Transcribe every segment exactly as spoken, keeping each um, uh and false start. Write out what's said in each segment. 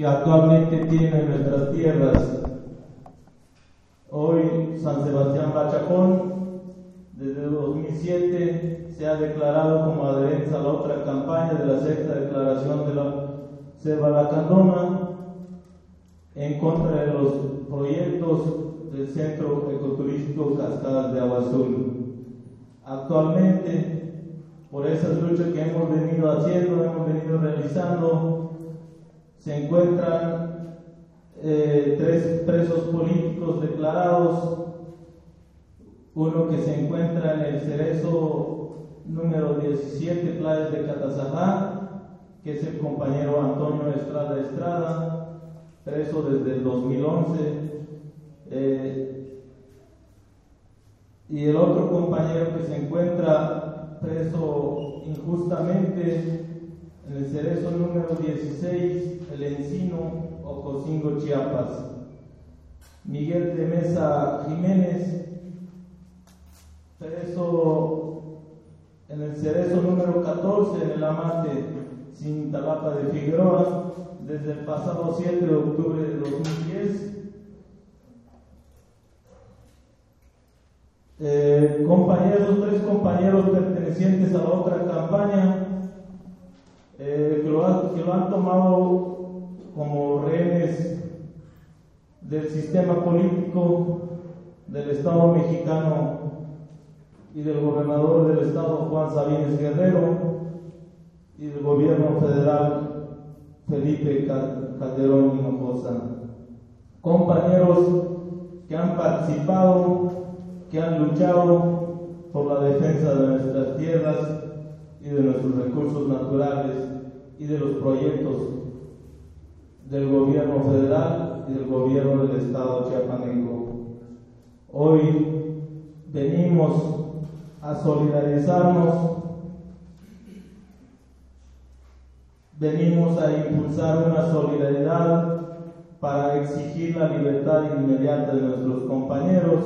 que actualmente tiene nuestras tierras. Hoy San Sebastián Bachacón, desde dos mil siete, se ha declarado como adherente a la otra campaña de la sexta declaración de la Selva Lacandona en contra de los proyectos del Centro Ecoturístico Cascadas de Agua Azul. Actualmente, por esas luchas que hemos venido haciendo, hemos venido realizando, se encuentran eh, tres presos políticos declarados, uno que se encuentra en el cerezo número diecisiete, Playas de Catazajá, que es el compañero Antonio Estrada Estrada, preso desde el dos mil once, eh, y el otro compañero que se encuentra preso injustamente en el cerezo número dieciséis, El Encino, Ocosingo, Chiapas. Miguel de Mesa Jiménez, preso en el cerezo número catorce, en el Amate, Cintalapa de Figueroa, desde el pasado siete de octubre de dos mil diez. Eh, compañeros, tres compañeros pertenecientes a la otra campaña, eh, que, lo ha, que lo han tomado como rehenes del sistema político del Estado mexicano y del gobernador del Estado, Juan Sabines Guerrero, y del gobierno federal, Felipe Calderón Hinojosa. Compañeros que han participado, que han luchado por la defensa de nuestras tierras y de nuestros recursos naturales y de los proyectos del gobierno federal y del gobierno del Estado chiapaneco. Hoy venimos a solidarizarnos, venimos a impulsar una solidaridad para exigir la libertad inmediata de nuestros compañeros,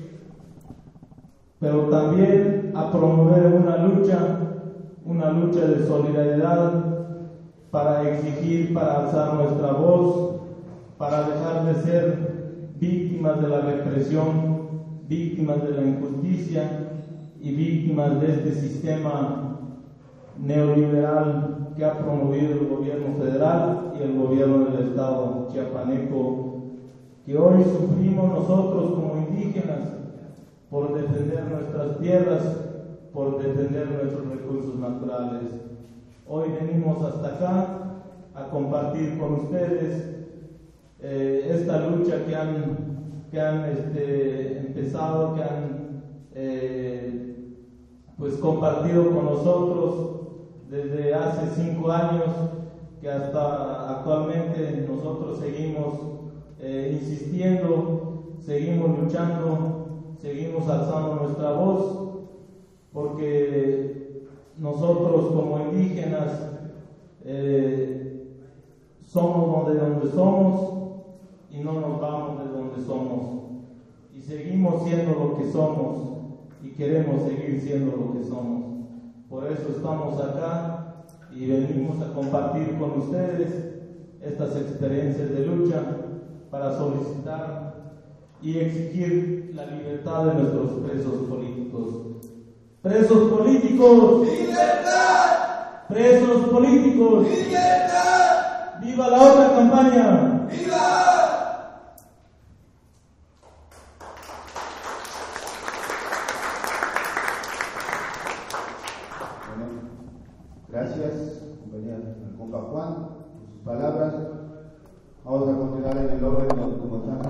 pero también a promover una lucha, una lucha de solidaridad para exigir, para alzar nuestra voz, para dejar de ser víctimas de la represión, víctimas de la injusticia y víctimas de este sistema neoliberal que ha promovido el gobierno federal y el gobierno del Estado chiapaneco, que hoy sufrimos nosotros como indígenas por defender nuestras tierras, por defender nuestros recursos naturales. Hoy venimos hasta acá a compartir con ustedes eh, esta lucha que han, que han este, empezado, que han eh, pues compartido con nosotros desde hace cinco años, que hasta actualmente nosotros seguimos eh, insistiendo, seguimos luchando, seguimos alzando nuestra voz, porque nosotros como indígenas eh, somos de donde somos y no nos vamos de donde somos, y seguimos siendo lo que somos y queremos seguir siendo lo que somos. Por eso estamos acá y venimos a compartir con ustedes estas experiencias de lucha para solicitar y exigir la libertad de nuestros presos políticos. ¡Presos políticos! ¡Libertad! ¡Presos políticos! ¡Libertad! ¡Viva la otra campaña! ¡Viva! Gracias, compañera compa Juan, por sus palabras. Vamos a continuar en el orden como están.